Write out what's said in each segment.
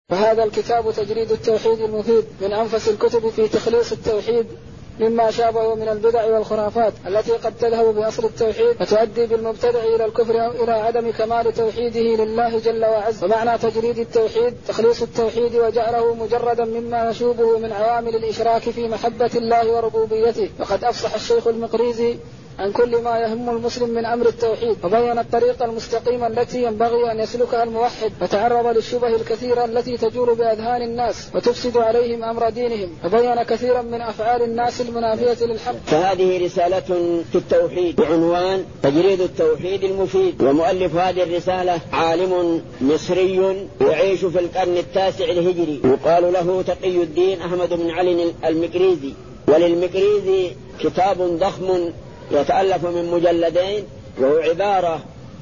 فهذا الكتاب تجريد التوحيد المفيد من أنفس الكتب في تخليص التوحيد مما شابه من البدع والخرافات التي قد تذهب بأصل التوحيد فتؤدي بالمبتدع إلى الكفر أو إلى عدم كمال توحيده لله جل وعز. ومعنى تجريد التوحيد تخليص التوحيد وجعله مجردا مما يشوبه من عوامل الإشراك في محبة الله وربوبيته. وقد أفصح الشيخ المقريزي عن كل ما يهم المسلم من أمر التوحيد وبين الطريق المستقيم التي ينبغي أن يسلكها الموحد، فتعرض للشبه الكثيرة التي تجول بأذهان الناس وتفسد عليهم أمر دينهم، وبين كثيرا من أفعال الناس المنافية للحق. فهذه رسالة في التوحيد بعنوان تجريد التوحيد المفيد، ومؤلف هذه الرسالة عالم مصري يعيش في القرن 9 الهجري، يقال له تقي الدين أحمد بن علي المقريزي. وللمقريزي كتاب ضخم يتألف من مجلدين، وهو عبارة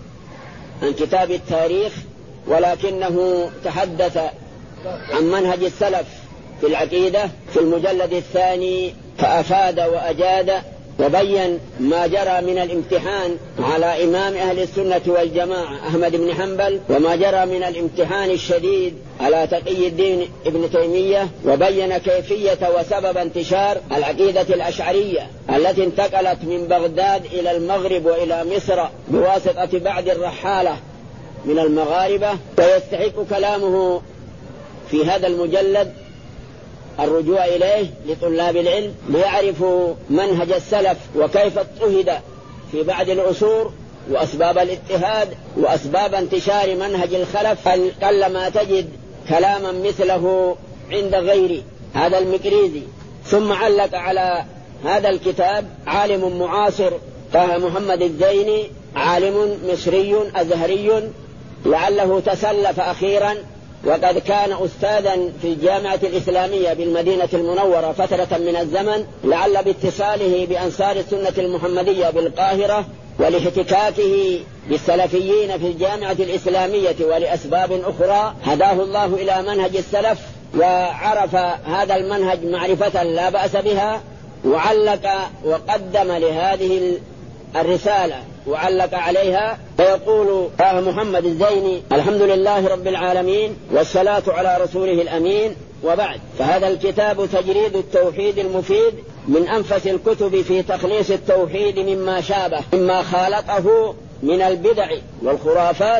عن كتاب التاريخ، ولكنه تحدث عن منهج السلف في العقيدة في المجلد الثاني، فأفاد وأجاد وبين ما جرى من الامتحان على إمام أهل السنة والجماعة أحمد بن حنبل، وما جرى من الامتحان الشديد على تقي الدين ابن تيمية، وبين كيفية وسبب انتشار العقيدة الأشعرية التي انتقلت من بغداد إلى المغرب وإلى مصر بواسطة بعض الرحالة من المغاربة. ويستحق كلامه في هذا المجلد الرجوع إليه لطلاب العلم ليعرفوا منهج السلف وكيف اضطهد في بعض العصور وأسباب الاضطهاد وأسباب انتشار منهج الخلف. قلما تجد كلاما مثله عند غير هذا المقريزي. ثم علق على هذا الكتاب عالم معاصر طه محمد الزيني، عالم مصري أزهري لعله تسلف أخيرا، وقد كان أستاذا في الجامعة الإسلامية بالمدينة المنورة فترة من الزمن، لعل باتصاله بأنصار السنة المحمدية بالقاهرة ولاحتكاكه بالسلفيين في الجامعة الإسلامية ولأسباب أخرى هداه الله إلى منهج السلف، وعرف هذا المنهج معرفة لا بأس بها، وعلق وقدم لهذه الرسالة وعلق عليها. فيقول طه محمد الزيني: الحمد لله رب العالمين، والصلاة على رسوله الأمين، وبعد. فهذا الكتاب تجريد التوحيد المفيد من أنفس الكتب في تخليص التوحيد مما شابه مما خالطه من البدع والخرافات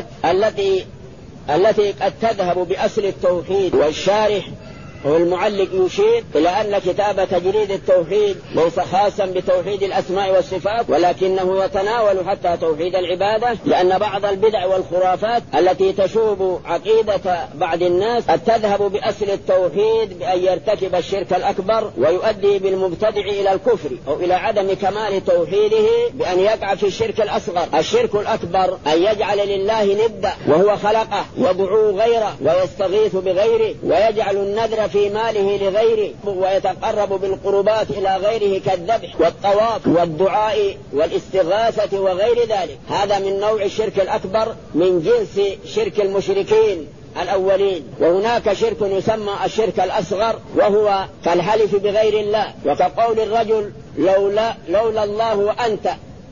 التي قد تذهب بأصل التوحيد. والشارح والمعلق يشير إلى أن كتاب تجريد التوحيد ليس خاصا بتوحيد الأسماء والصفات، ولكنه يتناول حتى توحيد العبادة، لأن بعض البدع والخرافات التي تشوب عقيدة بعض الناس قد تذهب بأصل التوحيد بأن يرتكب الشرك الأكبر ويؤدي بالمبتدع إلى الكفر أو إلى عدم كمال توحيده بأن يقع في الشرك الأصغر. الشرك الأكبر أن يجعل لله ندا وهو خلقه، يدعو غيره ويستغيث بغيره، ويجعل النذر في ماله لغيره، ويتقرب بالقربات إلى غيره كالذبح والطواف والدعاء والاستغاثة وغير ذلك. هذا من نوع الشرك الأكبر من جنس شرك المشركين الأولين. وهناك شرك يسمى الشرك الأصغر، وهو كالحلف بغير الله، وكقول الرجل لولا الله وأنت،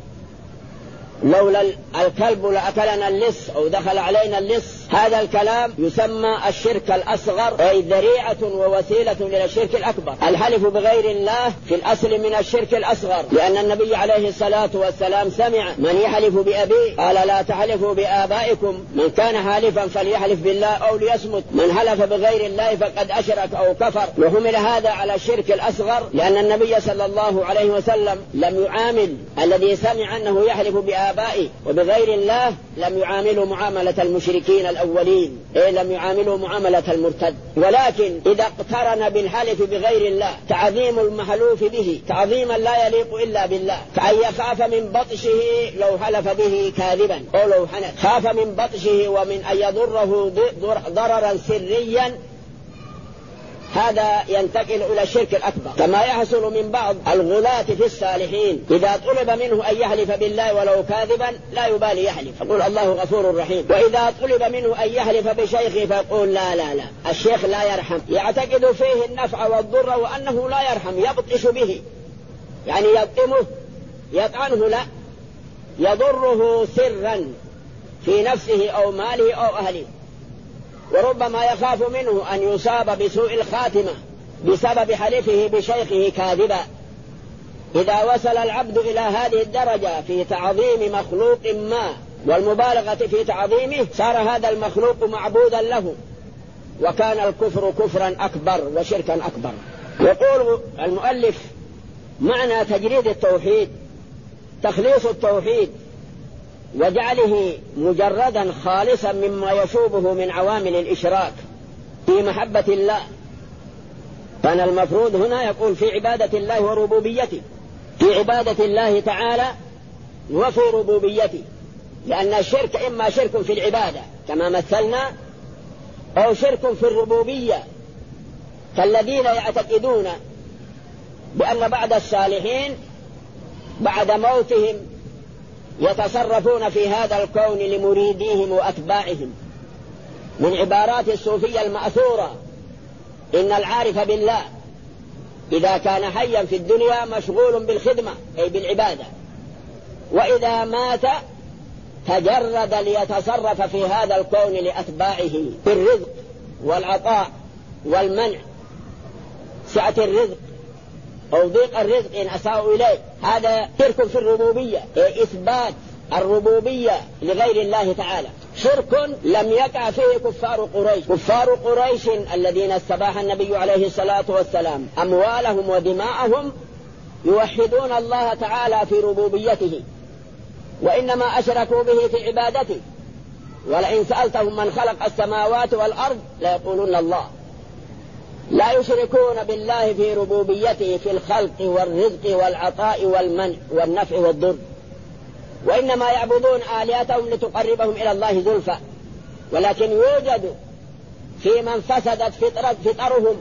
لولا الكلب لأكلنا اللص أو دخل علينا اللص. هذا الكلام يسمى الشرك الأصغر، أي ذريعة ووسيلة إلى الشرك الأكبر. الحلف بغير الله في الأصل من الشرك الأصغر، لأن النبي عليه الصلاة والسلام سمع من يحلف بأبيه قال: لا تحلفوا بآبائكم، من كان حالفا فليحلف بالله أو ليصمت، من حلف بغير الله فقد أشرك أو كفر. وحمل هذا على الشرك الأصغر، لأن النبي صلى الله عليه وسلم لم يعامل الذي سمع أنه يحلف بآبائه وبغير الله، لم يعامله معاملة المشركين الأولين، لم يعامله معاملة المرتد. ولكن إذا اقترن بالحلف بغير الله تعظيم المحلوف به تعظيما لا يليق إلا بالله، كأن يخاف من بطشه لو حلف به كاذبا أو لو حنث، خاف من بطشه ومن أن يضره ضررا سريا، هذا ينتقل إلى الشرك الأكبر. كما يحصل من بعض الغلاة في الصالحين، إذا طلب منه أن يحلف بالله ولو كاذبا لا يبالي يحلف، يقول الله غفور رحيم. وإذا طلب منه أن يحلف بشيخه فيقول لا الشيخ لا يرحم، يعتقد فيه النفع والضر وأنه لا يرحم، يبطش به، يعني يطعمه يطعنه، لا يضره سرا في نفسه أو ماله أو أهله. وربما يخاف منه أن يصاب بسوء الخاتمة بسبب حلفه بشيخه كاذبا. إذا وصل العبد إلى هذه الدرجة في تعظيم مخلوق ما والمبالغة في تعظيمه صار هذا المخلوق معبودا له، وكان الكفر كفرا أكبر وشركا أكبر. يقول المؤلف: معنى تجريد التوحيد تخليص التوحيد وجعله مجردا خالصا مما يشوبه من عوامل الإشراك في محبة الله. كان المفروض هنا يقول في عبادة الله وربوبيته، في عبادة الله تعالى وفي ربوبيته، لأن الشرك إما شرك في العبادة كما مثلنا، أو شرك في الربوبية كالذين يعتقدون بأن بعد الصالحين بعد موتهم يتصرفون في هذا الكون لمريديهم وأتباعهم. من عبارات الصوفية المأثورة: إن العارف بالله إذا كان حيا في الدنيا مشغول بالخدمة أي بالعبادة، وإذا مات تجرد ليتصرف في هذا الكون لأتباعه في الرزق والعطاء والمنع، سعة الرزق أو ضيق الرزق إن أساءوا إليه. هذا شرك في الربوبية، إثبات الربوبية لغير الله تعالى. شرك لم يقع فيه كفار قريش. كفار قريش الذين استباح النبي عليه الصلاة والسلام أموالهم ودماءهم يوحدون الله تعالى في ربوبيته، وإنما أشركوا به في عبادته. ولئن سألتهم من خلق السماوات والأرض ليقولون الله. لا يشركون بالله في ربوبيته في الخلق والرزق والعطاء والمنع والنفع والضر، وإنما يعبدون آلهتهم لتقربهم إلى الله زلفى. ولكن يوجد في من فسدت فطرهم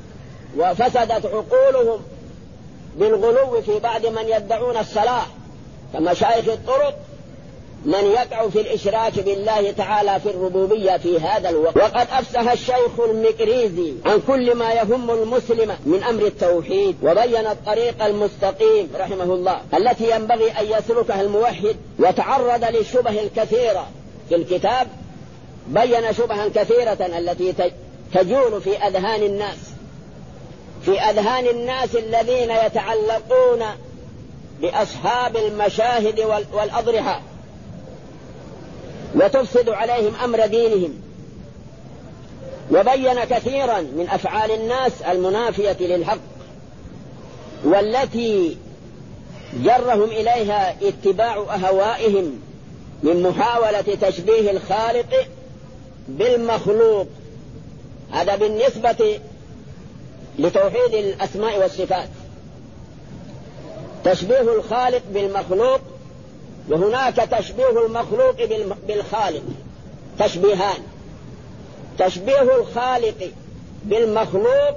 وفسدت عقولهم بالغلو في بعض من يدعون الصلاح كمشايخ الطرق من يقع في الإشراك بالله تعالى في الربوبية في هذا الوقت. وقد أفسح الشيخ المقريزي عن كل ما يهم المسلم من أمر التوحيد، وبين الطريق المستقيم رحمه الله التي ينبغي أن يسلكها الموحد، وتعرض للشبه الكثيرة في الكتاب. بين شبها كثيرة التي تجول في أذهان الناس الذين يتعلقون بأصحاب المشاهد والأضرحة وتفسد عليهم أمر دينهم. وبين كثيرا من أفعال الناس المنافية للحق والتي جرهم إليها اتباع أهوائهم من محاولة تشبيه الخالق بالمخلوق. هذا بالنسبة لتوحيد الأسماء والصفات، تشبيه الخالق بالمخلوق، وهناك تشبيه المخلوق بالخالق. تشبيهان: تشبيه الخالق بالمخلوق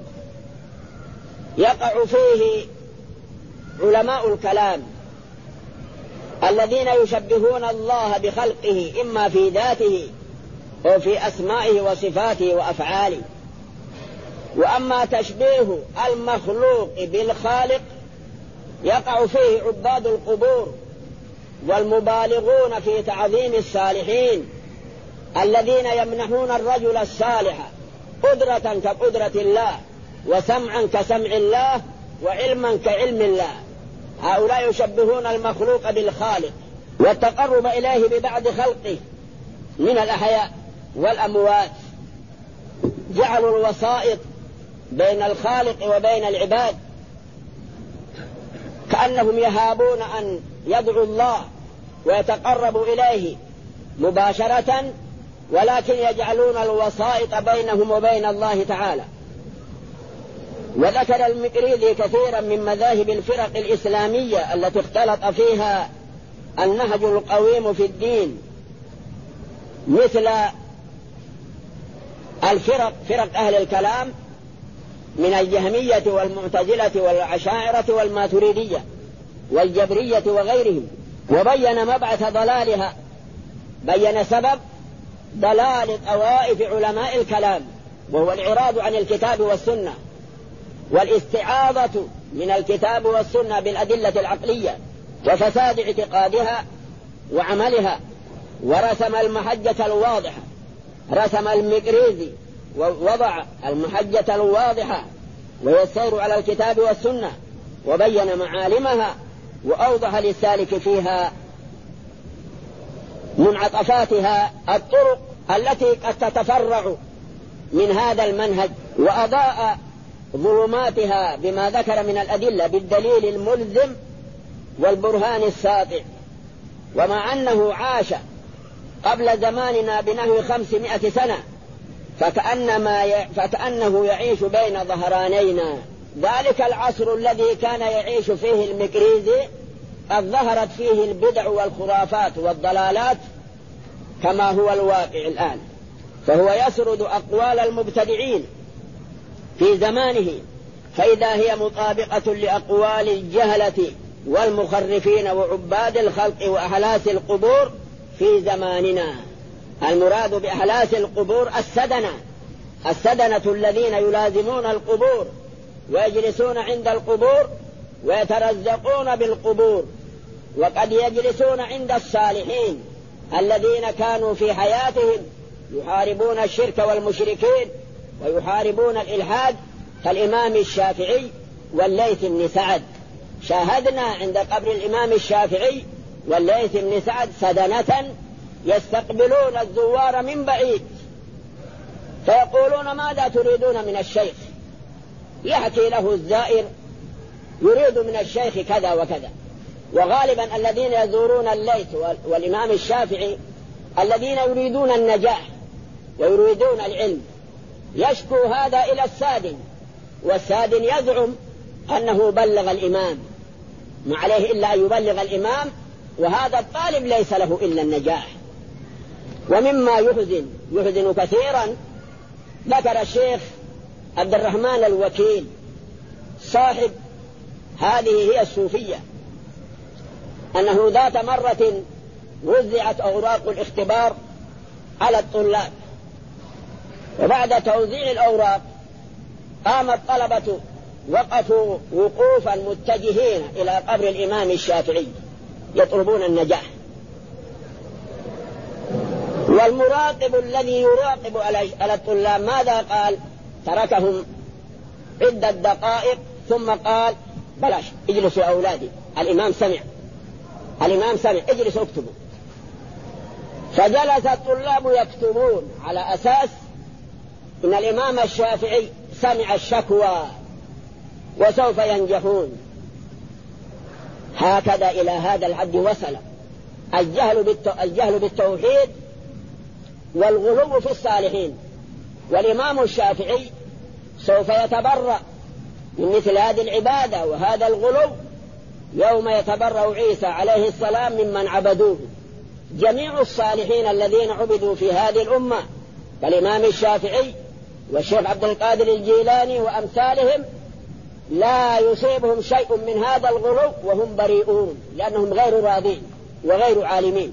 يقع فيه علماء الكلام الذين يشبهون الله بخلقه إما في ذاته أو في أسمائه وصفاته وأفعاله. وأما تشبيه المخلوق بالخالق يقع فيه عباد القبور والمبالغون في تعظيم الصالحين الذين يمنحون الرجل الصالح قدرة كقدرة الله، وسمعا كسمع الله، وعلما كعلم الله. هؤلاء يشبهون المخلوق بالخالق، والتقرب إليه ببعض خلقه من الأحياء والأموات. جعلوا الوسائط بين الخالق وبين العباد، كأنهم يهابون أن يدعوا الله ويتقربوا إليه مباشرة، ولكن يجعلون الوسائط بينهم وبين الله تعالى. وذكر المقريزي كثيرا من مذاهب الفرق الإسلامية التي اختلط فيها النهج القويم في الدين، مثل فرق أهل الكلام من الجهمية والمعتزلة والأشاعرة والماتريدية والجبرية وغيرهم. وبين مبعث ضلالها، بين سبب ضلال طوائف علماء الكلام، وهو الإعراض عن الكتاب والسنة والاستعاضة من الكتاب والسنة بالأدلة العقلية وفساد اعتقادها وعملها، ورسم المحجة الواضحة رسم المقريزي ووضع المحجة الواضحة وهي السير على الكتاب والسنة، وبين معالمها وأوضح للسالك فيها منعطفاتها الطرق التي قد تتفرع من هذا المنهج، وأضاء ظلماتها بما ذكر من الأدلة بالدليل الملزم والبرهان الساطع. ومع أنه عاش قبل زماننا بنحو 500 سنة فكأنه يعيش بين ظهرانينا. ذلك العصر الذي كان يعيش فيه المقريزي قد ظهرت فيه البدع والخرافات والضلالات كما هو الواقع الآن، فهو يسرد أقوال المبتدعين في زمانه، فإذا هي مطابقة لأقوال الجهلة والمخرفين وعباد الخلق وأحلاس القبور في زماننا. المراد بأحلاس القبور السدنة الذين يلازمون القبور ويجلسون عند القبور ويترزقون بالقبور، وقد يجلسون عند الصالحين الذين كانوا في حياتهم يحاربون الشرك والمشركين ويحاربون الإلحاد كالإمام الشافعي والليث بن سعد. شاهدنا عند قبر الإمام الشافعي والليث بن سعد سدنة يستقبلون الزوار من بعيد فيقولون ماذا تريدون من الشيخ؟ يحكي له الزائر يريد من الشيخ كذا وكذا. وغالبا الذين يزورون الليث والإمام الشافعي الذين يريدون النجاح ويريدون العلم، يشكو هذا إلى السادن، والسادن يزعم أنه بلغ الإمام، ما عليه إلا أن يبلغ الإمام، وهذا الطالب ليس له إلا النجاح. ومما يحزن كثيرا ذكر الشيخ عبد الرحمن الوكيل صاحب هذه هي الصوفية أنه ذات مرة وزعت أوراق الاختبار على الطلاب، وبعد توزيع الأوراق قام الطلبة وقفوا وقوفا متجهين إلى قبر الإمام الشافعي يطلبون النجاح، والمراقب الذي يراقب على الطلاب ماذا قال؟ تركهم عدة دقائق ثم قال بلاش اجلسوا أولادي، الإمام سمع اجلسوا اكتبوا. فجلس الطلاب يكتبون على أساس إن الإمام الشافعي سمع الشكوى وسوف ينجحون. هكذا إلى هذا الحد وصل الجهل بالتوحيد والغلو في الصالحين. والإمام الشافعي سوف يتبرأ من مثل هذه العبادة وهذا الغلو يوم يتبرأ عيسى عليه السلام ممن عبدوه. جميع الصالحين الذين عبدوا في هذه الأمة كالإمام الشافعي والشيخ عبد القادر الجيلاني وأمثالهم لا يصيبهم شيء من هذا الغلو وهم بريئون، لأنهم غير راضين وغير عالمين.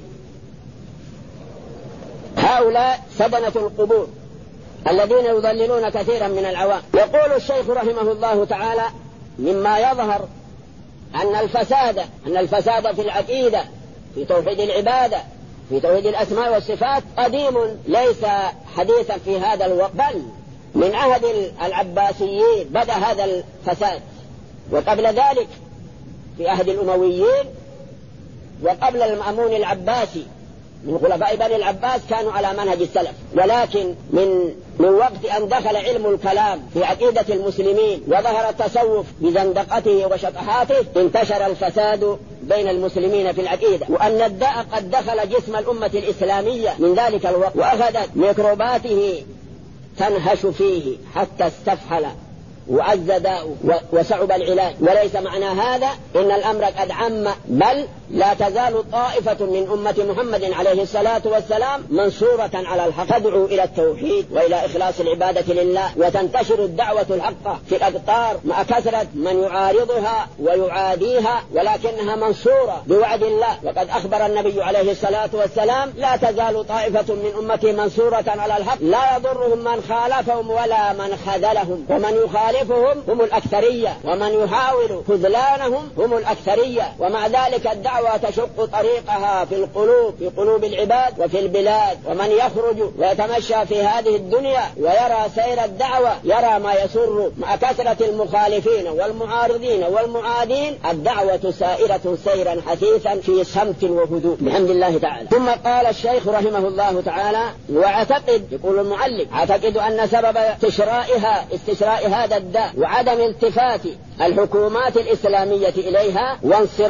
هؤلاء سدنة القبور الذين يضللون كثيرا من العوام. يقول الشيخ رحمه الله تعالى مما يظهر أن الفساد في العقيدة، في توحيد العبادة، في توحيد الأسماء والصفات قديم ليس حديثا في هذا الوقت، بل من عهد العباسيين بدأ هذا الفساد، وقبل ذلك في عهد الأمويين، وقبل المأمون العباسي من خلفاء بني العباس كانوا على منهج السلف. ولكن من وقت أن دخل علم الكلام في عقيدة المسلمين وظهر التصوف بزندقته وشطحاته انتشر الفساد بين المسلمين في العقيدة، وأن الداء قد دخل جسم الأمة الإسلامية من ذلك الوقت، وأخذت ميكروباته تنهش فيه حتى استفحل وعز داؤه وصعب العلاج. وليس معنى هذا إن الأمر قد عم، بل لا تزال طائفة من أمة محمد عليه الصلاة والسلام منصورة على الحق، تدعو إلى التوحيد وإلى إخلاص العبادة لله، وتنتشر الدعوة الحقة في الأقطار مع كثرة من يعارضها ويعاديها، ولكنها منصورة بوعد الله. وقد أخبر النبي عليه الصلاة والسلام لا تزال طائفة من أمتي منصورة على الحق لا يضرهم من خالفهم ولا من خذلهم، ومن يخالف يعرفهم هم الأكثرية، ومن يحاول خذلانهم هم الأكثرية. ومع ذلك الدعوة تشق طريقها في القلوب، في قلوب العباد وفي البلاد. ومن يخرج ويتمشى في هذه الدنيا ويرى سير الدعوة يرى ما يسر، مع كثرة المخالفين والمعارضين والمعادين الدعوة سائرة سيرا حثيثا في صمت وهدوء بحمد الله تعالى. ثم قال الشيخ رحمه الله تعالى: واعتقد، يقول المعلم، اعتقد أن سبب استشراء هذا الداء وعدم التفات الحكومات الإسلامية إليها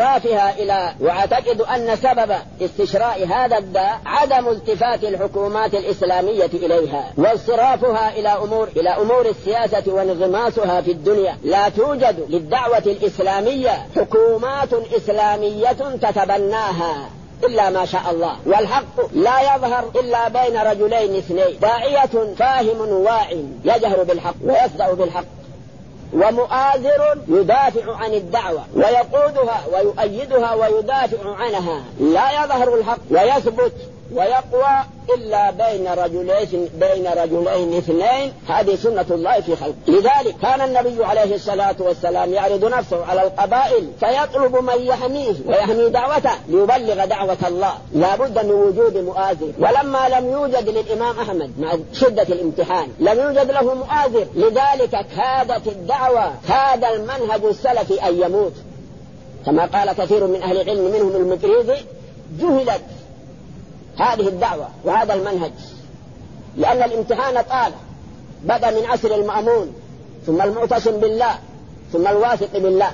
واعتقد أن سبب استشراء هذا الداء عدم التفات الحكومات الإسلامية إليها وانصرافها إلى أمور السياسة وانغماسها في الدنيا. لا توجد للدعوة الإسلامية حكومات إسلامية تتبناها إلا ما شاء الله، والحق لا يظهر إلا بين رجلين اثنين: داعية فاهم واع يجهر بالحق ويصدع بالحق، ومؤازر يدافع عن الدعوة ويقودها ويؤيدها ويدافع عنها. لا يظهر الحق ويثبت ويقوى إلا بين رجلين اثنين. هذه سنة الله في خلقه. لذلك كان النبي عليه الصلاة والسلام يعرض نفسه على القبائل فيطلب من يحميه ويحمي دعوته ليبلغ دعوة الله. لا بد من وجود مؤازر، ولما لم يوجد للإمام أحمد مع شدة الامتحان لم يوجد له مؤازر، لذلك كاد المنهج السلفي أن يموت، كما قال كثير من أهل العلم منهم المقريزي: جهلت هذه الدعوة وهذا المنهج، لأن الامتحان طال، بدأ من عصر المأمون ثم المعتصم بالله ثم الواثق بالله.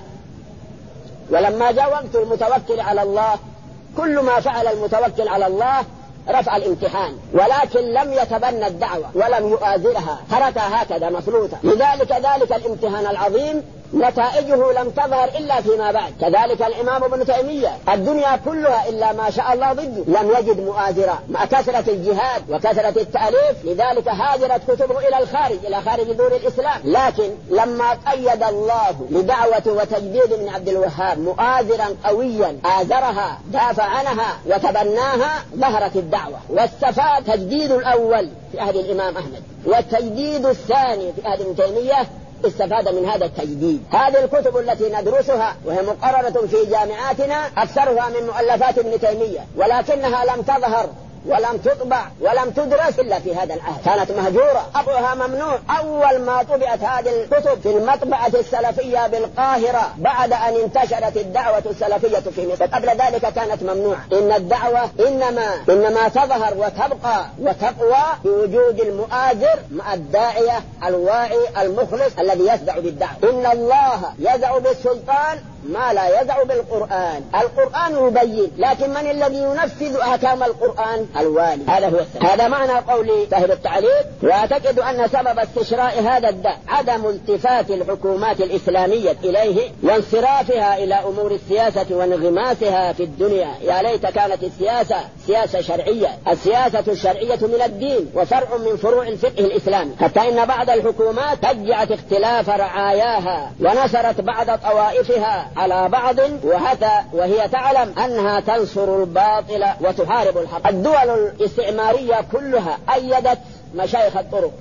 ولما جاء وقت المتوكل على الله كل ما فعل المتوكل على الله رفع الامتحان، ولكن لم يتبنى الدعوة ولم يؤازرها، تركها هكذا مفلوتة. لذلك ذلك الامتحان العظيم نتائجه لم تظهر إلا فيما بعد. كذلك الإمام ابن تيمية الدنيا كلها إلا ما شاء الله ضده، لم يجد مؤازرة مع كثرة الجهاد وكثرة التأليف، لذلك هاجرت كتبه إلى خارج دور الإسلام. لكن لما قيد الله لدعوة وتجديد ابن عبد الوهاب مؤازرا قويا آزرها دافع عنها وتبناها ظهرت الدعوة. واستفاد تجديد الأول في عهد الإمام أحمد والتجديد الثاني في عهد ابن تيمية، استفاد من هذا التجديد. هذه الكتب التي ندرسها وهي مقررة في جامعاتنا أكثرها من مؤلفات ابن تيمية، ولكنها لم تظهر ولم تطبع ولم تدرس إلا في هذا العهد، كانت مهجورة، طبعها ممنوع. أول ما طبعت هذه الكتب في المطبعة السلفية بالقاهرة بعد أن انتشرت الدعوة السلفية في مصر، قبل ذلك كانت ممنوعة. إن الدعوة إنما تظهر وتبقى وتقوى بوجود المؤازر مع الداعية الواعي المخلص الذي يسدع بالدعوة. إن الله يدع بالسلطان ما لا يدع بالقرآن. القرآن يبين، لكن من الذي ينفذ أحكام القرآن؟ الوالي. هذا هو السبب. هذا معنى قولي صاحب التعليق: واعتقد أن سبب استشراء هذا الداء عدم التفات الحكومات الإسلامية إليه وانصرافها إلى أمور السياسة وانغماسها في الدنيا. يا ليت كانت السياسة سياسة شرعية. السياسة الشرعية من الدين وفرع من فروع الفقه الإسلامي، حتى إن بعض الحكومات تجعت اختلاف رعاياها ونصرت بعض طوائفها على بعض، وهي تعلم أنها تنصر الباطل وتحارب الحق. الدول الاستعمارية كلها أيدت مشايخ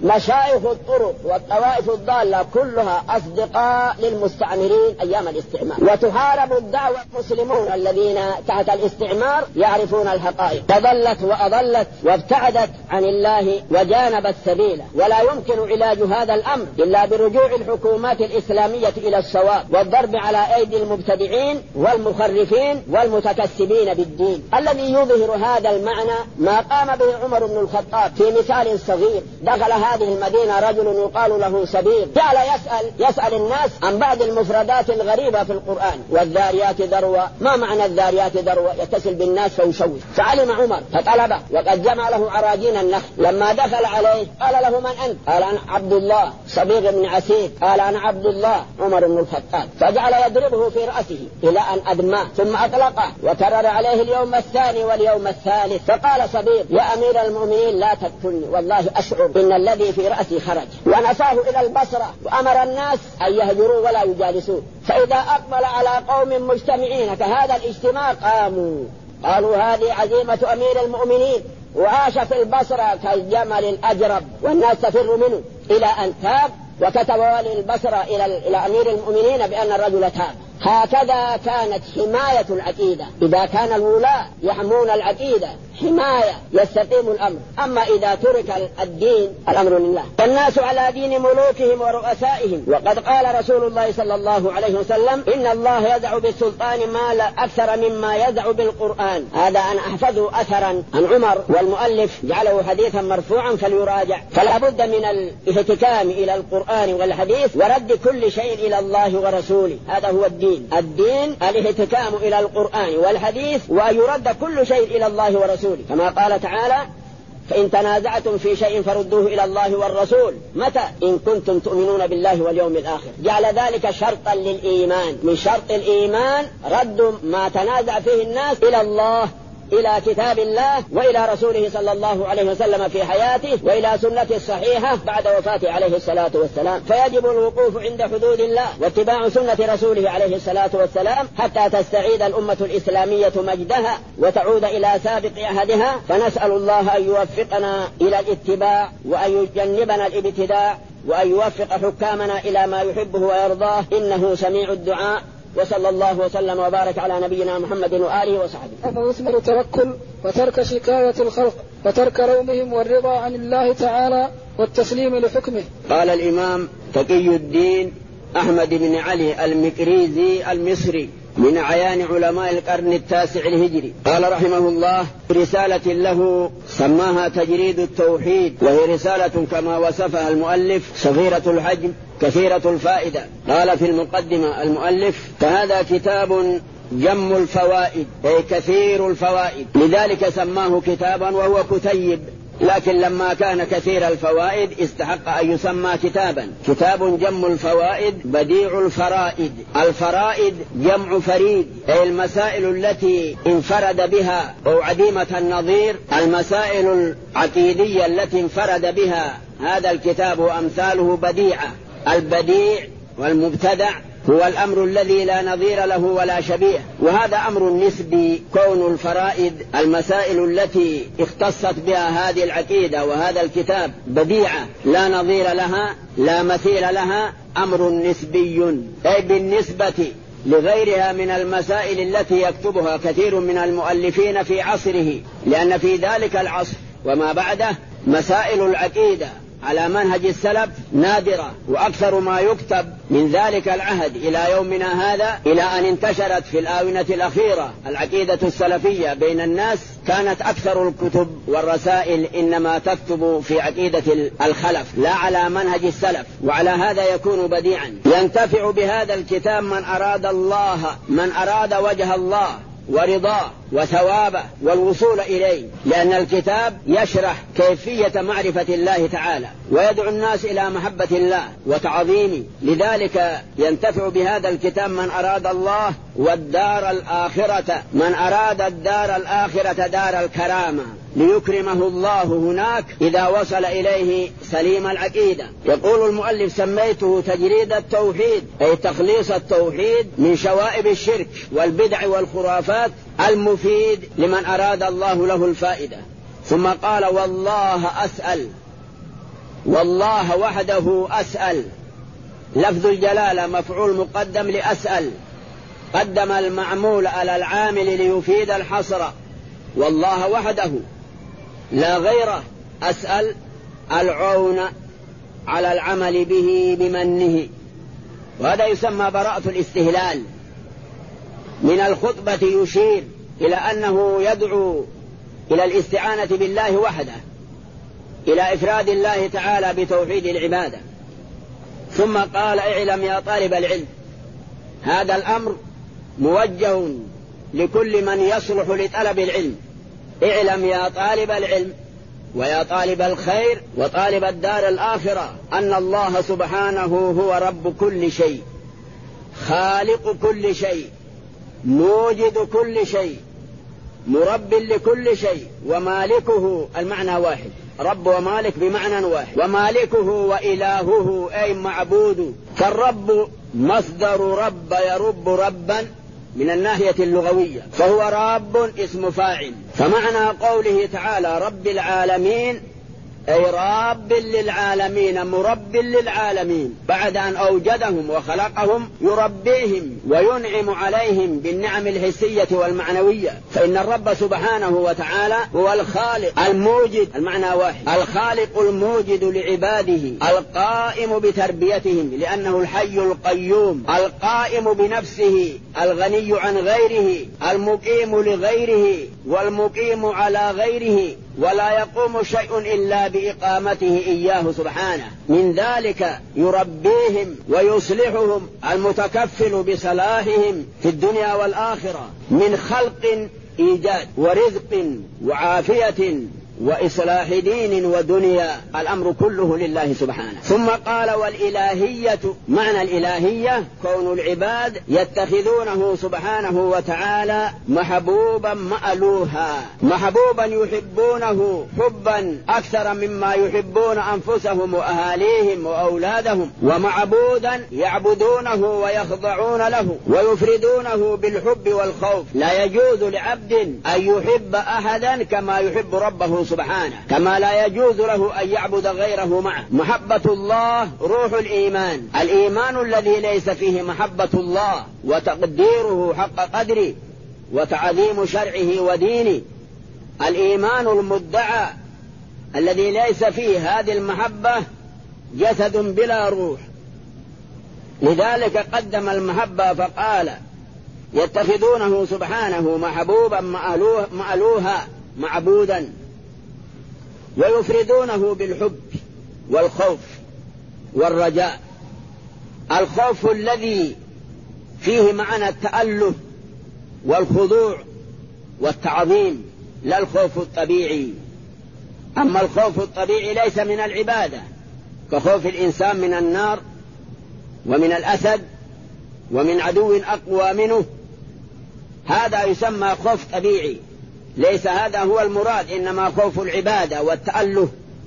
الطرق والطوائف الضالة كلها أصدقاء للمستعمرين أيام الاستعمار، وتحارب الدعوة. المسلمون الذين تحت الاستعمار يعرفون الحقائق، فضلت وأضلت وابتعدت عن الله وجانبت سبيله. ولا يمكن علاج هذا الأمر إلا برجوع الحكومات الإسلامية إلى الصواب والضرب على أيدي المبتدعين والمخرفين والمتكسبين بالدين. الذي يظهر هذا المعنى ما قام به عمر بن الخطاب في مثال صغير. دخل هذه المدينة رجل يقال له سبير، جعل يسأل الناس عن بعض المفردات الغريبة في القرآن. والذاريات ذروة، ما معنى الذاريات ذروة؟ يتصل بالناس فيشوش. فعلم عمر فطلبه، وقد جمع له عراجين النخل. لما دخل عليه قال له: من أنت؟ قال: أنا عبد الله صبيغ بن عسير. قال: أنا عبد الله عمر بن الخطاب. فجعل يضربه في رأسه إلى أن أدماه، ثم أطلقه وكرر عليه اليوم الثاني واليوم الثالث. فقال صبيغ: يا أمير المؤمنين لا تقتلني، والله أشعر إن الذي في رأسي خرج. ونفاه إلى البصرة وأمر الناس أن يهجروا ولا يجالسوه. فإذا أقبل على قوم مجتمعين كهذا الاجتماع قالوا: هذه عزيمة أمير المؤمنين. وعاش في البصرة كالجمل الأجرب والناس تفر منه، إلى أن تاب وكتب والي البصرة إلى أمير المؤمنين بأن الرجل تاب. هكذا كانت حماية العقيدة. إذا كان الولاة يحمون العقيدة حماية يستقيم الأمر. أما إذا ترك الدين الأمر لله. فالناس على دين ملوكهم ورؤسائهم. وقد قال رسول الله صلى الله عليه وسلم إن الله يدع بالسلطان ما لا أكثر مما يدع بالقرآن. هذا أنا أحفظه أثرا عن عمر، والمؤلف جعله حديثا مرفوعا فليراجع. فلا بد من الاحتكام إلى القرآن والحديث ورد كل شيء إلى الله ورسوله. هذا هو الدين الاحتكام إلى القرآن والحديث ويرد كل شيء إلى الله ورسوله، كما قال تعالى فإن تنازعتم في شيء فردوه إلى الله والرسول. متى؟ إن كنتم تؤمنون بالله واليوم الآخر. جعل ذلك شرطا للإيمان. من شرط الإيمان رد ما تنازع فيه الناس إلى الله، إلى كتاب الله وإلى رسوله صلى الله عليه وسلم في حياته وإلى سنته الصحيحة بعد وفاته عليه الصلاة والسلام. فيجب الوقوف عند حدود الله واتباع سنة رسوله عليه الصلاة والسلام حتى تستعيد الأمة الإسلامية مجدها وتعود إلى سابق عهدها. فنسأل الله أن يوفقنا إلى الاتباع وأن يجنبنا الابتداع وأن يوفق حكامنا إلى ما يحبه ويرضاه، إنه سميع الدعاء. وصلى الله وسلم وبارك على نبينا محمد وآله وصحبه. فيثمر التوكل وترك شكاية الخلق وترك لومهم والرضا عن الله تعالى والتسليم لحكمه. قال الإمام تقي الدين أحمد بن علي المكريزي المصري من أعيان علماء القرن التاسع الهجري، قال رحمه الله رسالة له سماها تجريد التوحيد، وهي رسالة كما وصفها المؤلف صغيرة الحجم كثيرة الفائدة. قال في المقدمة المؤلف فهذا كتاب جم الفوائد أي كثير الفوائد، لذلك سماه كتابا وهو كتيب، لكن لما كان كثير الفوائد استحق أن يسمى كتابا. كتاب جم الفوائد بديع الفرائد. الفرائد جمع فريد أي المسائل التي انفرد بها أو عديمة النظير، المسائل العقيدية التي انفرد بها هذا الكتاب وأمثاله بديعة. البديع والمبتدع هو الأمر الذي لا نظير له ولا شبيه، وهذا أمر نسبي. كون الفرائد المسائل التي اختصت بها هذه العقيدة وهذا الكتاب بديعة لا نظير لها لا مثيل لها، أمر نسبي أي بالنسبة لغيرها من المسائل التي يكتبها كثير من المؤلفين في عصره، لأن في ذلك العصر وما بعده مسائل العقيدة على منهج السلف نادرة، وأكثر ما يكتب من ذلك العهد إلى يومنا هذا إلى أن انتشرت في الآونة الأخيرة العقيدة السلفية بين الناس، كانت أكثر الكتب والرسائل إنما تكتب في عقيدة الخلف لا على منهج السلف، وعلى هذا يكون بديعا. ينتفع بهذا الكتاب من أراد وجه الله ورضاه وثوابه والوصول إليه، لأن الكتاب يشرح كيفية معرفة الله تعالى ويدعو الناس إلى محبة الله وتعظيمه. لذلك ينتفع بهذا الكتاب من أراد الله والدار الآخرة، من أراد الدار الآخرة دار الكرامة ليكرمه الله هناك إذا وصل إليه سليم العقيدة. يقول المؤلف سميته تجريد التوحيد أي تخليص التوحيد من شوائب الشرك والبدع والخرافات، المفيد لمن أراد الله له الفائدة. ثم قال والله أسأل، والله وحده أسأل. لفظ الجلالة مفعول مقدم لأسأل، قدم المعمول على العامل ليفيد الحصر. والله وحده لا غيره أسأل العون على العمل به بمنه، وهذا يسمى براءة الاستهلال. من الخطبة يشير إلى أنه يدعو إلى الاستعانة بالله وحده، إلى إفراد الله تعالى بتوحيد العبادة. ثم قال اعلم يا طالب العلم، هذا الأمر موجه لكل من يصلح لطلب العلم. اعلم يا طالب العلم ويا طالب الخير وطالب الدار الآخرة أن الله سبحانه هو رب كل شيء، خالق كل شيء، موجد كل شيء، مرب لكل شيء، ومالكه. المعنى واحد، رب ومالك بمعنى واحد، ومالكه وإلهه أي معبود. فالرب مصدر رب يرب ربا من الناحية اللغوية، فهو رب اسم فاعل. فمعنى قوله تعالى رب العالمين أي راب للعالمين مرب للعالمين، بعد أن أوجدهم وخلقهم يربيهم وينعم عليهم بالنعم الحسية والمعنوية. فإن الرب سبحانه وتعالى هو الخالق الموجد، المعنى واحد، الخالق الموجد لعباده القائم بتربيتهم، لأنه الحي القيوم القائم بنفسه الغني عن غيره المقيم لغيره والمقيم على غيره، ولا يقوم شيء إلا بإقامته إياه سبحانه. من ذلك يربيهم ويصلحهم المتكفل بصلاحهم في الدنيا والآخرة من خلق إيجاد ورزق وعافية وإصلاح دين ودنيا، الأمر كله لله سبحانه. ثم قال والإلهية، معنى الإلهية كون العباد يتخذونه سبحانه وتعالى محبوبا مألوها، محبوبا يحبونه حبا أكثر مما يحبون أنفسهم وأهاليهم وأولادهم، ومعبودا يعبدونه ويخضعون له ويفردونه بالحب والخوف. لا يجوز لعبد أن يحب أحدا كما يحب ربه سبحانه، كما لا يجوز له أن يعبد غيره معه. محبة الله روح الإيمان، الإيمان الذي ليس فيه محبة الله وتقديره حق قدره وتعظيم شرعه ودينه، الإيمان المدعى الذي ليس فيه هذه المحبة جسد بلا روح. لذلك قدم المحبة فقال يتخذونه سبحانه محبوبا مألوها معبودا، ويفردونه بالحب والخوف والرجاء. الخوف الذي فيه معنى التأله والخضوع والتعظيم، لا الخوف الطبيعي. أما الخوف الطبيعي ليس من العبادة، كخوف الإنسان من النار ومن الأسد ومن عدو أقوى منه، هذا يسمى خوف طبيعي، ليس هذا هو المراد، إنما خوف العبادة والتأله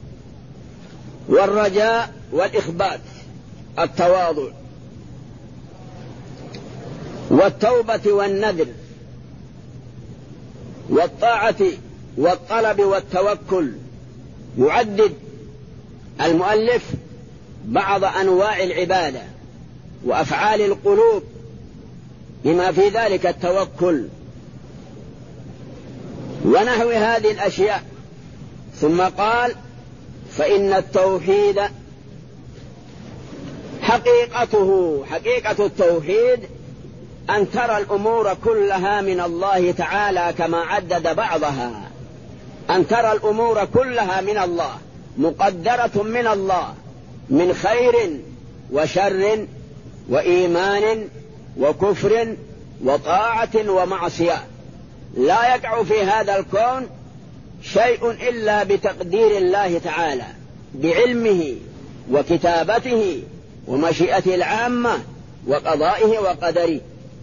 والرجاء والإخبات، التواضع والتوبة والنذر والطاعة والطلب والتوكل. يعدد المؤلف بعض أنواع العبادة وأفعال القلوب بما في ذلك التوكل ونحو هذه الأشياء. ثم قال فإن التوحيد حقيقة التوحيد أن ترى الأمور كلها من الله تعالى كما عدد بعضها، أن ترى الأمور كلها من الله مقدرة من الله، من خير وشر وإيمان وكفر وطاعة ومعصية. لا يقع في هذا الكون شيء إلا بتقدير الله تعالى، بعلمه وكتابته ومشيئته العامة وقضائه وقدره.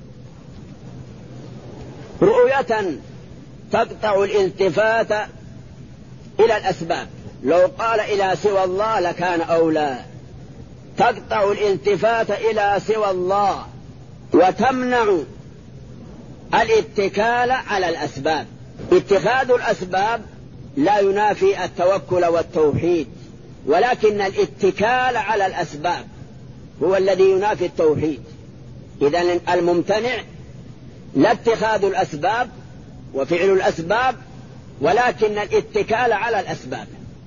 رؤية تقطع الالتفات إلى الأسباب، لو قال إلى سوى الله لكان أولى. تقطع الالتفات إلى سوى الله وتمنع الاتكال على الأسباب. اتخاذ الأسباب لا ينافي التوكل والتوحيد، ولكن الاتكال على الأسباب هو الذي ينافي التوحيد. إذن الممتنع لا اتخاذ الأسباب وفعل الأسباب، ولكن الاتكال على الأسباب.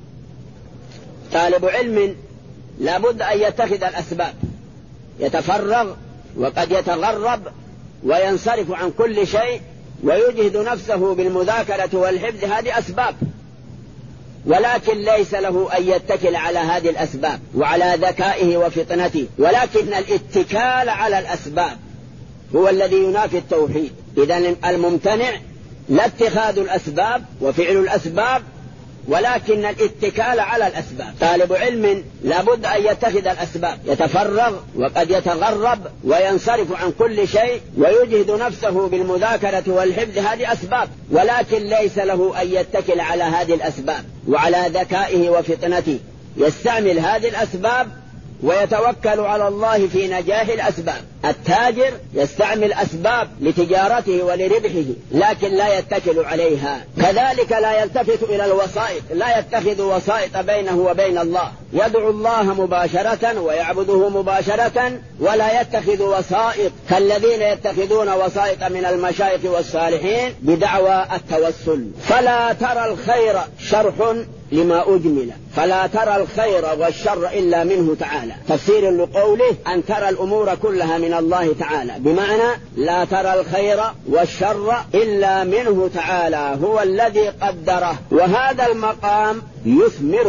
طالب علم لا بد أن يتخذ الأسباب، يتفرغ وقد يتغرب وينصرف عن كل شيء ويجهد نفسه بالمذاكرة والحفظ، هذه أسباب، ولكن ليس له أن يتكل على هذه الأسباب وعلى ذكائه وفطنته، ولكن الاتكال على الأسباب هو الذي ينافي التوحيد. إذن الممتنع لا اتخاذ الأسباب وفعل الأسباب، ولكن الاتكال على الأسباب. طالب علم لا بد أن يتخذ الأسباب، يتفرغ وقد يتغرب وينصرف عن كل شيء ويجهد نفسه بالمذاكرة والحفظ، هذه أسباب، ولكن ليس له أن يتكل على هذه الأسباب وعلى ذكائه وفطنته. يستعمل هذه الأسباب ويتوكل على الله في نجاح الأسباب. التاجر يستعمل أسباب لتجارته ولربحه لكن لا يتكل عليها. كذلك لا يلتفت إلى الوسائط، لا يتخذ وسائط بينه وبين الله، يدعو الله مباشرة ويعبده مباشرة ولا يتخذ وسائط كالذين يتخذون وسائط من المشايخ والصالحين بدعوى التوسل. فلا ترى الخير شرح لما أجمل، فلا ترى الخير والشر إلا منه تعالى. تفسير لقوله أن ترى الأمور كلها من الله تعالى، بمعنى لا ترى الخير والشر إلا منه تعالى، هو الذي قدره. وهذا المقام يثمر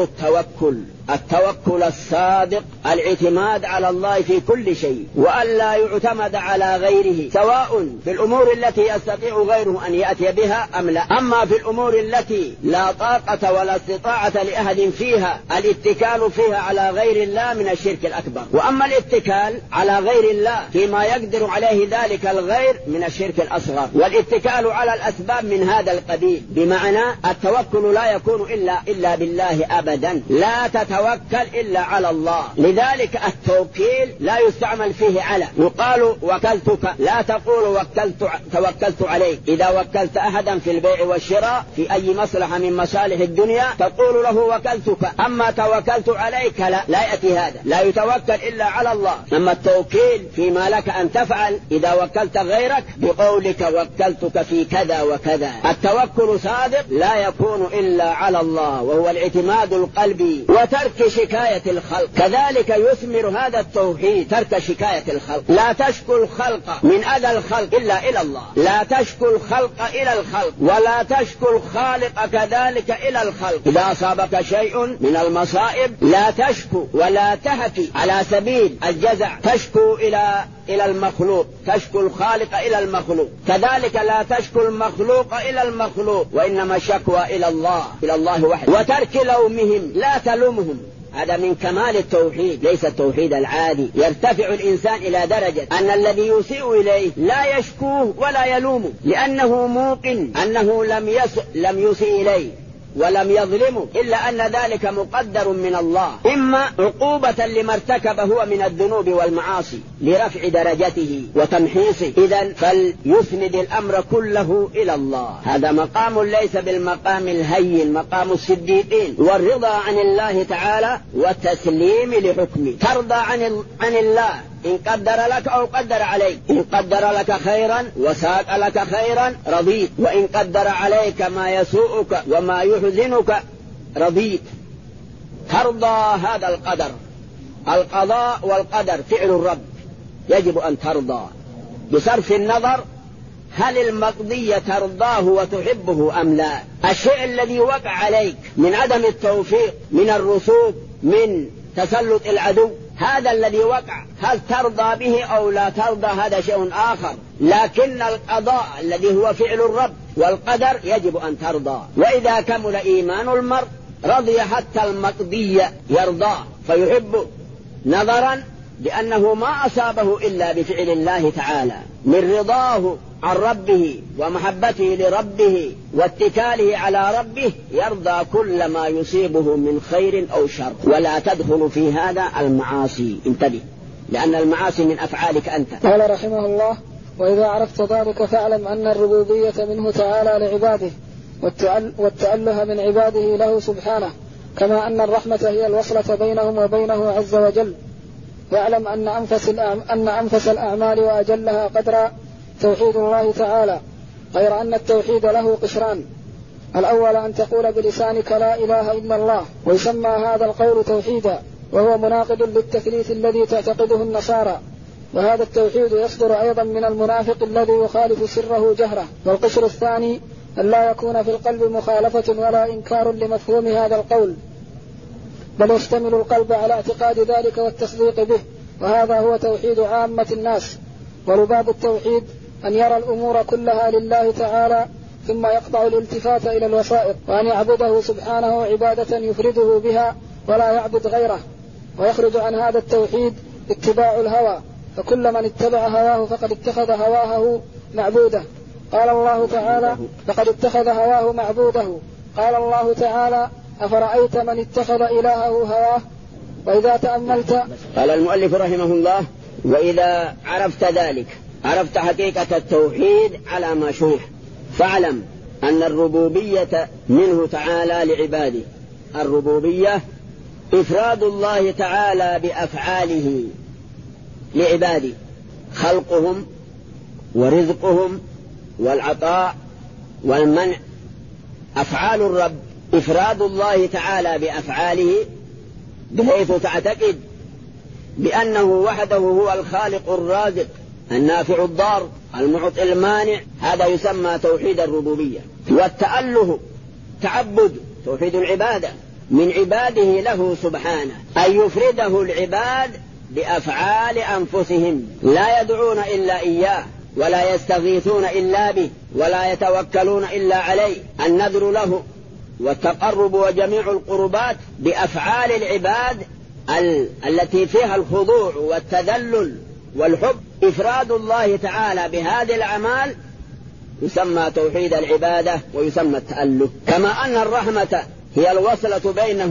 التوكل الصادق، الاعتماد على الله في كل شيء وأن لا يعتمد على غيره، سواء في الأمور التي يستطيع غيره أن يأتي بها أم لا. أما في الأمور التي لا طاقة ولا استطاعة لأحد فيها الاتكال فيها على غير الله من الشرك الأكبر. وأما الاتكال على غير الله فيما يقدر عليه ذلك الغير من الشرك الأصغر. والاتكال على الأسباب من هذا القبيل، بمعنى التوكل لا يكون إلا بالله أبدا، لا تتوكل إلا على الله. لذلك التوكيل لا يستعمل فيه على، يقال وكلتك، لا تقول توكلت عليك. إذا وكلت أحدا في البيع والشراء في أي مصلحة من مصالح الدنيا تقول له وكلتك، أما توكلت عليك لا يأتي هذا، لا يتوكل إلا على الله. أما التوكيل فيما لك أن تفعل إذا وكلت غيرك بقولك وكلتك في كذا وكذا. التوكل صادق لا يكون إلا على الله، وهو الاعتماد القلبي وترك شكاية الخلق. كذلك يثمر هذا التوحيد ترك شكاية الخلق. لا تشكو الخلق من أذى الخلق إلا إلى الله، لا تشكو الخلق إلى الخلق، ولا تشكو الخالق كذلك إلى الخلق. إذا أصابك شيء من المصائب لا تشكو ولا تهكي على سبيل الجزع، تشكو إلى المخلوق، تشكو الخالق إلى المخلوق. كذلك لا تشكو المخلوق إلى المخلوق، وإنما الشكوى إلى الله وحده. وترك لومهم، لا تلومهم، هذا من كمال التوحيد، ليس التوحيد العادي. يرتفع الإنسان إلى درجة أن الذي يسيء إليه لا يشكوه ولا يلومه، لأنه موقن أنه لم يسيء إليه ولم يظلمه، إلا أن ذلك مقدر من الله، إما عقوبة لما ارتكب هو من الذنوب والمعاصي لرفع درجته وتمحيصه. إذن فليسند الأمر كله إلى الله. هذا مقام ليس بالمقام الهين، مقام الصديقين، والرضا عن الله تعالى والتسليم لحكمه. ترضى عن الله إن قدر لك أو قدر عليك، إن قدر لك خيرا وساق لك خيرا رضيت، وإن قدر عليك ما يسوءك وما يحزنك رضيت. ترضى هذا القدر، القضاء والقدر فعل الرب، يجب أن ترضى بصرف النظر هل المقضي ترضاه وتحبه أم لا. الشيء الذي وقع عليك من عدم التوفيق، من الرسوب، من تسلط العدو، هذا الذي وقع هل ترضى به أو لا ترضى هذا شيء آخر، لكن القضاء الذي هو فعل الرب والقدر يجب أن ترضى. وإذا كمل إيمان المرء رضي حتى المقضي يرضى فيحب، نظرا لأنه ما أصابه إلا بفعل الله تعالى من رضاه عن ربه ومحبته لربه واتكاله على ربه، يرضى كل ما يصيبه من خير أو شر. ولا تدخل في هذا المعاصي، انتبه، لأن المعاصي من أفعالك أنت. قال رحمه الله: وإذا عرفت ذلك فاعلم أن الربوبية منه تعالى لعباده، والتأله من عباده له سبحانه، كما أن الرحمة هي الوصلة بينهم وبينه عز وجل. واعلم أن أنفس الأعمال وأجلها قدرا توحيد الله تعالى، غير أن التوحيد له قشران: الأول أن تقول بلسانك لا إله إلا الله، ويسمى هذا القول توحيدا، وهو مناقض للتثليث الذي تعتقده النصارى. وهذا التوحيد يصدر أيضا من المنافق الذي يخالف سره جهره. والقشر الثاني أن لا يكون في القلب مخالفة ولا إنكار لمفهوم هذا القول، بل يشتمل القلب على اعتقاد ذلك والتصديق به، وهذا هو توحيد عامة الناس. ولباب التوحيد أن يرى الأمور كلها لله تعالى، ثم يقطع الالتفات إلى الوسائط، وأن يعبده سبحانه عبادة يفرده بها ولا يعبد غيره. ويخرج عن هذا التوحيد اتباع الهوى، فكل من اتبع هواه فقد اتخذ هواه معبوده. قال الله تعالى: فقد اتخذ هواه معبوده. قال الله تعالى: أفرأيت من اتخذ إلهه هواه. وإذا تأملت. قال المؤلف رحمه الله: وإذا عرفت ذلك عرفت حقيقة التوحيد على ما شرح، فاعلم أن الربوبية منه تعالى لعباده. الربوبية إفراد الله تعالى بأفعاله لعباده، خلقهم ورزقهم والعطاء والمنع. أفعال الرب إفراد الله تعالى بأفعاله، بحيث تعتقد بأنه وحده هو الخالق الرازق النافع الضار المعطي المانع. هذا يسمى توحيد الربوبية. والتأله تعبد، توحيد العبادة من عباده له سبحانه، أن يفرده العباد بأفعال أنفسهم، لا يدعون إلا إياه ولا يستغيثون إلا به ولا يتوكلون إلا عليه. النذر له والتقرب وجميع القربات بأفعال العباد التي فيها الخضوع والتذلل والحب. إفراد الله تعالى بهذه الأعمال يسمى توحيد العبادة ويسمى التأله. كما أن الرحمة هي الوصلة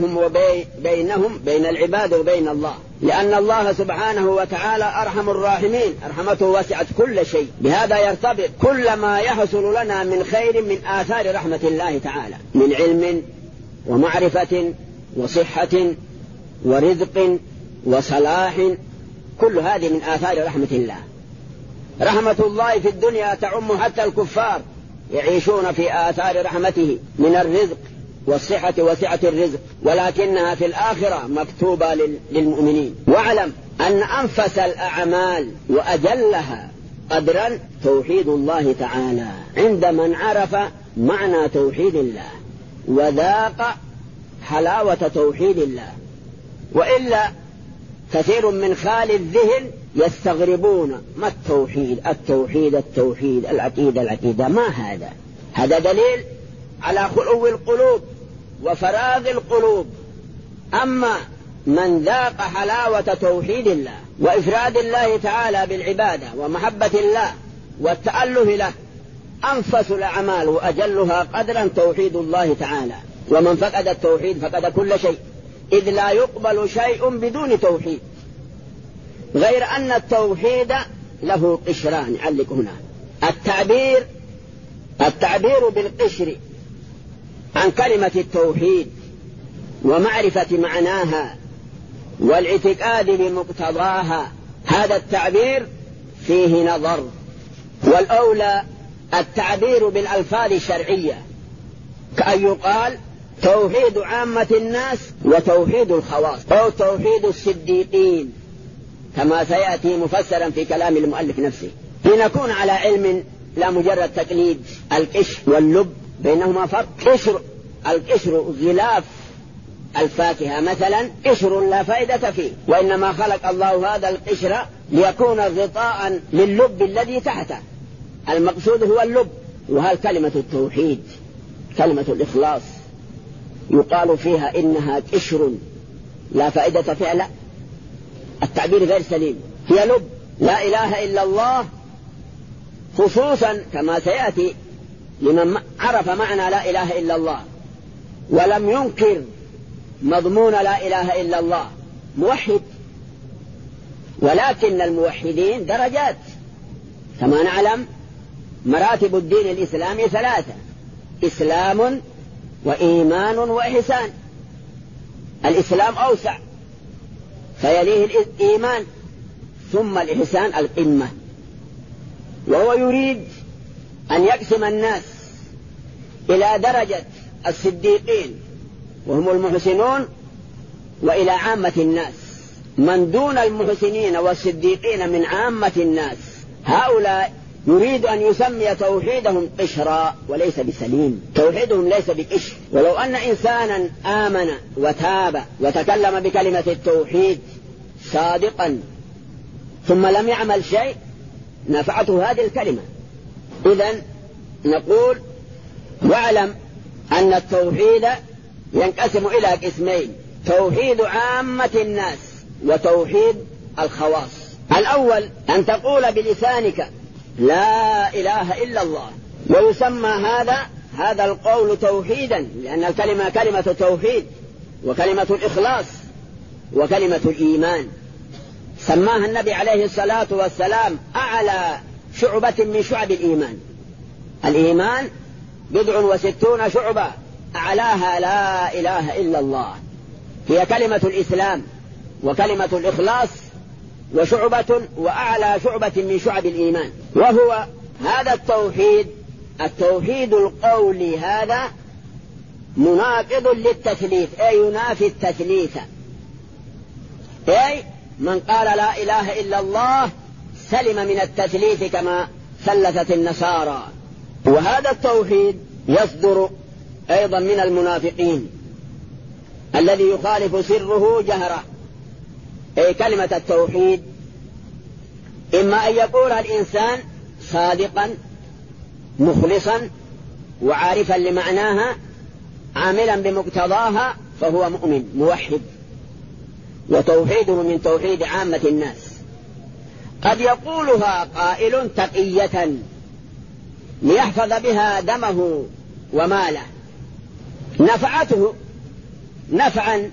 بين العباد وبين الله، لأن الله سبحانه وتعالى أرحم الراحمين، رحمته وسعت كل شيء. بهذا يرتبط كل ما يحصل لنا من خير من آثار رحمة الله تعالى، من علم ومعرفة وصحة ورزق وصلاح، كل هذه من آثار رحمة الله. رحمة الله في الدنيا تعم حتى الكفار، يعيشون في آثار رحمته من الرزق والصحة وسعة الرزق، ولكنها في الآخرة مكتوبة للمؤمنين. واعلم أن أنفس الأعمال وأجلها قدرا توحيد الله تعالى، عند من عرف معنى توحيد الله وذاق حلاوة توحيد الله. وإلا كثير من خال الذهن يستغربون: ما التوحيد؟ التوحيد العقيدة ما هذا؟ هذا دليل على خلو القلوب وفراغ القلوب. أما من ذاق حلاوة توحيد الله وإفراد الله تعالى بالعبادة ومحبة الله والتأله له، أنفس الأعمال وأجلها قدرا توحيد الله تعالى. ومن فقد التوحيد فقد كل شيء، إذ لا يقبل شيء بدون توحيد. غير أن التوحيد له قشران، علق هنا: التعبير بالقشر عن كلمة التوحيد ومعرفة معناها والاعتقاد بمقتضاها، هذا التعبير فيه نظر. والأولى التعبير بالألفاظ الشرعية، كأن يقال توحيد عامة الناس وتوحيد الخواص، أو توحيد الصديقين، كما سيأتي مفسرا في كلام المؤلف نفسه. لنكون على علم لا مجرد تقليد. القشر واللب بينهما فرق. القشر غلاف الفاكهة مثلا، قشر لا فائدة فيه، وإنما خلق الله هذا القشر ليكون غطاء لللب الذي تحته، المقصود هو اللب. وهل كلمة التوحيد كلمة الإخلاص يقال فيها إنها قشر لا فائدة فيها؟ لا، التعبير غير سليم. هي لب لا إله إلا الله، خصوصا كما سيأتي لمن عرف معنى لا إله إلا الله ولم ينكر مضمون لا إله إلا الله، موحد. ولكن الموحدين درجات، كما نعلم مراتب الدين الإسلامي 3: إسلام وإيمان وإحسان. الإسلام أوسع فيليه الإيمان، ثم الإحسان القمة. وهو يريد أن يقسم الناس إلى درجة الصديقين وهم المحسنون، وإلى عامة الناس. من دون المحسنين والصديقين من عامة الناس، هؤلاء يريد أن يسمي توحيدهم قشرا وليس بسليم. توحيدهم ليس بقشر. ولو أن إنسانا آمن وتاب وتكلم بكلمة التوحيد صادقا ثم لم يعمل شيء نفعته هذه الكلمة. إذن نقول: واعلم أن التوحيد ينقسم إلى قسمين: توحيد عامة الناس وتوحيد الخواص. الأول أن تقول بلسانك لا إله إلا الله، ويسمى هذا القول توحيدا، لأن الكلمة كلمة توحيد وكلمة الإخلاص. وكلمة الإيمان، سماها النبي عليه الصلاة والسلام أعلى شعبة من شعب الإيمان. الإيمان 69 شعبة، أعلاها لا إله إلا الله، هي كلمة الإسلام وكلمة الإخلاص، وشعبة وأعلى شعبة من شعب الإيمان، وهو هذا التوحيد القولي هذا مناقض للتثليث، أي ينافي التثليث، أي من قال لا إله إلا الله سلم من التثليث كما ثلثت النصارى. وهذا التوحيد يصدر أيضا من المنافقين الذي يخالف سره جهره، أي كلمة التوحيد إما أن يقولها الإنسان صادقا مخلصا وعارفا لمعناها عاملا بمقتضاها فهو مؤمن موحد، وتوحيده من توحيد عامة الناس. قد يقولها قائل تقية ليحفظ بها دمه وماله، نفعته نفعا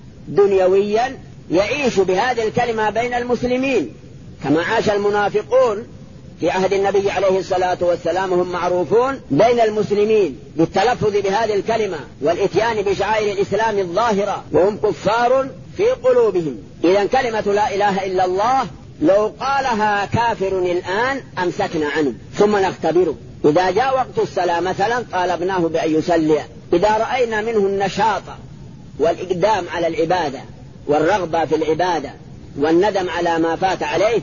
دنيويا يعيش بهذه الكلمة بين المسلمين كما عاش المنافقون في عهد النبي عليه الصلاة والسلام، هم معروفون بين المسلمين بالتلفظ بهذه الكلمة والإتيان بشعائر الإسلام الظاهرة، وهم كفار في قلوبهم. إذن كلمة لا إله إلا الله لو قالها كافر الآن أمسكنا عنه ثم نختبره. إذا جاء وقت الصلاة مثلا طالبناه بأن يصلي، إذا رأينا منه النشاط والإقدام على العبادة والرغبة في العبادة والندم على ما فات عليه،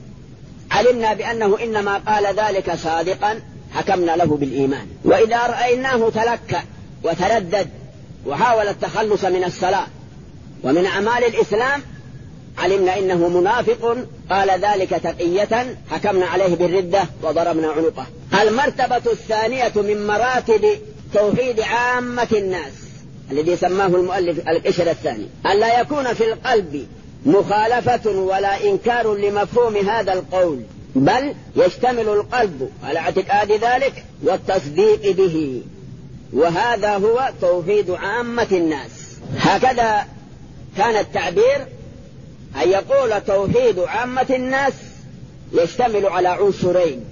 علمنا بأنه إنما قال ذلك صادقا، حكمنا له بالإيمان. وإذا رأيناه تلكأ وتردد وحاول التخلص من الصلاة ومن أعمال الإسلام، علمنا إنه منافق قال ذلك تقية، حكمنا عليه بالردة وضربنا عنقه. المرتبة الثانية من مراتب توحيد عامة الناس الذي سماه المؤلف القشر الثاني، أن لا يكون في القلب مخالفة ولا إنكار لمفهوم هذا القول، بل يشتمل القلب على اعتقاد ذلك والتصديق به، وهذا هو توحيد عامة الناس. هكذا كان التعبير، أن يقول توحيد عامة الناس يشتمل على عنصرين: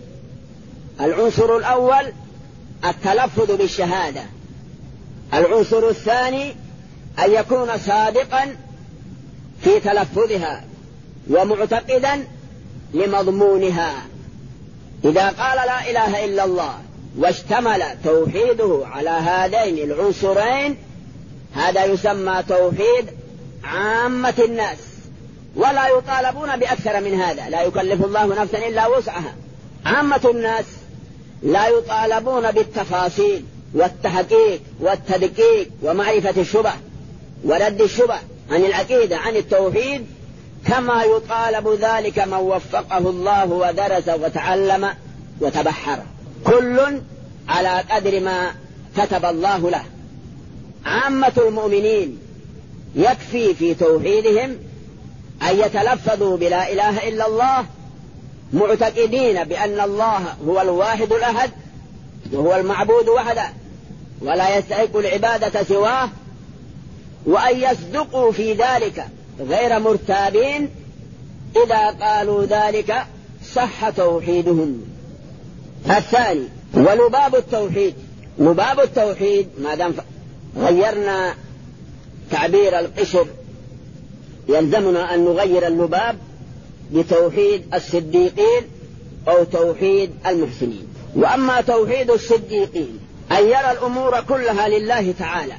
العنصر الأول التلفظ بالشهادة، العنصر الثاني أن يكون صادقا في تلفظها ومعتقدا لمضمونها. إذا قال لا إله إلا الله واشتمل توحيده على هذين العنصرين، هذا يسمى توحيد عامة الناس، ولا يطالبون بأكثر من هذا، لا يكلف الله نفسا إلا وسعها. عامة الناس لا يطالبون بالتفاصيل والتحقيق والتدقيق ومعرفة الشبه ورد الشبه عن العقيدة عن التوحيد، كما يطالب ذلك من وفقه الله ودرس وتعلم وتبحر، كل على قدر ما كتب الله له. عامة المؤمنين يكفي في توحيدهم أن يتلفظوا بلا إله إلا الله معتقدين بأن الله هو الواحد الأحد وهو المعبود وحده ولا يستحق العبادة سواه، وأن يصدقوا في ذلك غير مرتابين. إذا قالوا ذلك صح توحيدهم. الثاني ولباب التوحيد، لباب التوحيد ما دام غيرنا تعبير القشر يلزمنا أن نغير اللباب بتوحيد الصديقين أو توحيد المحسنين. وأما توحيد الصديقين أن يرى الأمور كلها لله تعالى،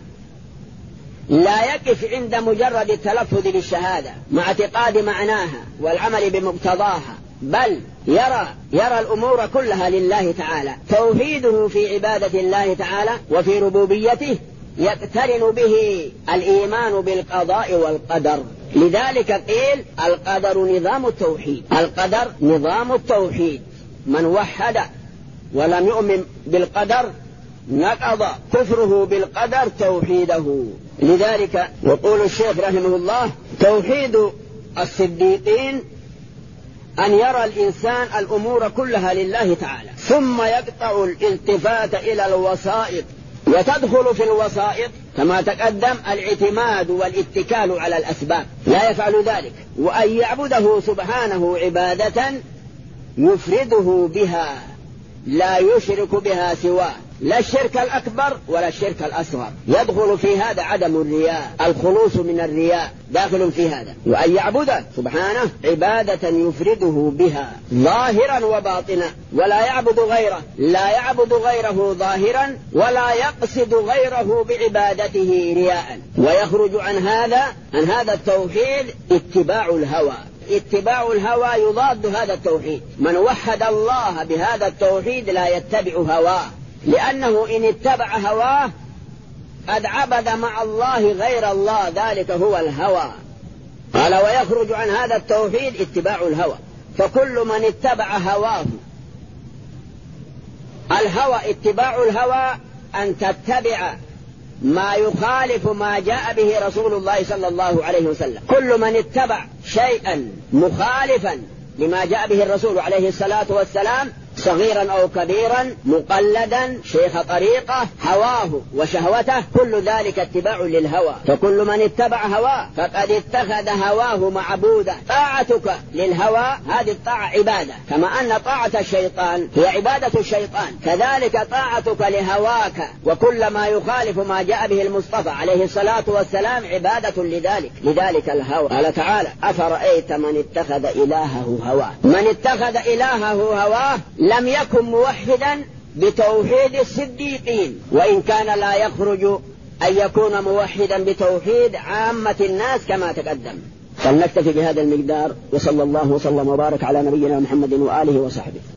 لا يقف عند مجرد التلفظ بالشهادة مع اعتقاد معناها والعمل بمقتضاها، بل يرى الأمور كلها لله تعالى. توحيده في عبادة الله تعالى وفي ربوبيته يقترن به الإيمان بالقضاء والقدر. لذلك قيل القدر نظام التوحيد، القدر نظام التوحيد. من وحد ولم يؤمن بالقدر نقض كفره بالقدر توحيده. لذلك يقول الشيخ رحمه الله: توحيد الصديقين أن يرى الإنسان الأمور كلها لله تعالى، ثم يقطع الالتفات إلى الوسائط وتدخل في الوسائط كما تقدم الاعتماد والاتكال على الأسباب، لا يفعل ذلك، وأن يعبده سبحانه عبادة يفرده بها لا يشرك بها سواه، لا الشرك الأكبر ولا الشرك الأصغر. يدخل في هذا عدم الرياء، الخلوص من الرياء داخل في هذا. وأن يعبد سبحانه عبادة يفرده بها ظاهرا وباطنا، ولا يعبد غيره، لا يعبد غيره ظاهرا ولا يقصد غيره بعبادته رياء. ويخرج عن هذا التوحيد اتباع الهوى. اتباع الهوى يضاد هذا التوحيد. من وحد الله بهذا التوحيد لا يتبع هواه، لأنه إن اتبع هواه قد عبد مع الله غير الله، ذلك هو الهوى. قال ويخرج عن هذا التوحيد اتباع الهوى. فكل من اتبع هواه، الهوى اتباع الهوى أن تتبع ما يخالف ما جاء به رسول الله صلى الله عليه وسلم. كل من اتبع شيئا مخالفا لما جاء به الرسول عليه الصلاة والسلام صغيرا أو كبيرا، مقلدا، شيخ طريقة، هواه وشهوته، كل ذلك اتباع للهوى. فكل من اتبع هواه فقد اتخذ هواه معبودا. طاعتك للهوى هذه الطاعة عبادة، كما أن طاعة الشيطان هي عبادة الشيطان، كذلك طاعتك لهواك وكل ما يخالف ما جاء به المصطفى عليه الصلاة والسلام عبادة لذلك الهوى. قال تعالى أفرأيت من اتخذ إلهه هواه. من اتخذ إلهه هواه لم يكن موحدا بتوحيد الصديقين، وإن كان لا يخرج أن يكون موحدا بتوحيد عامة الناس كما تقدم. فلنكتفي بهذا المقدار، وصلى الله وسلم وبارك على نبينا محمد وآله وصحبه.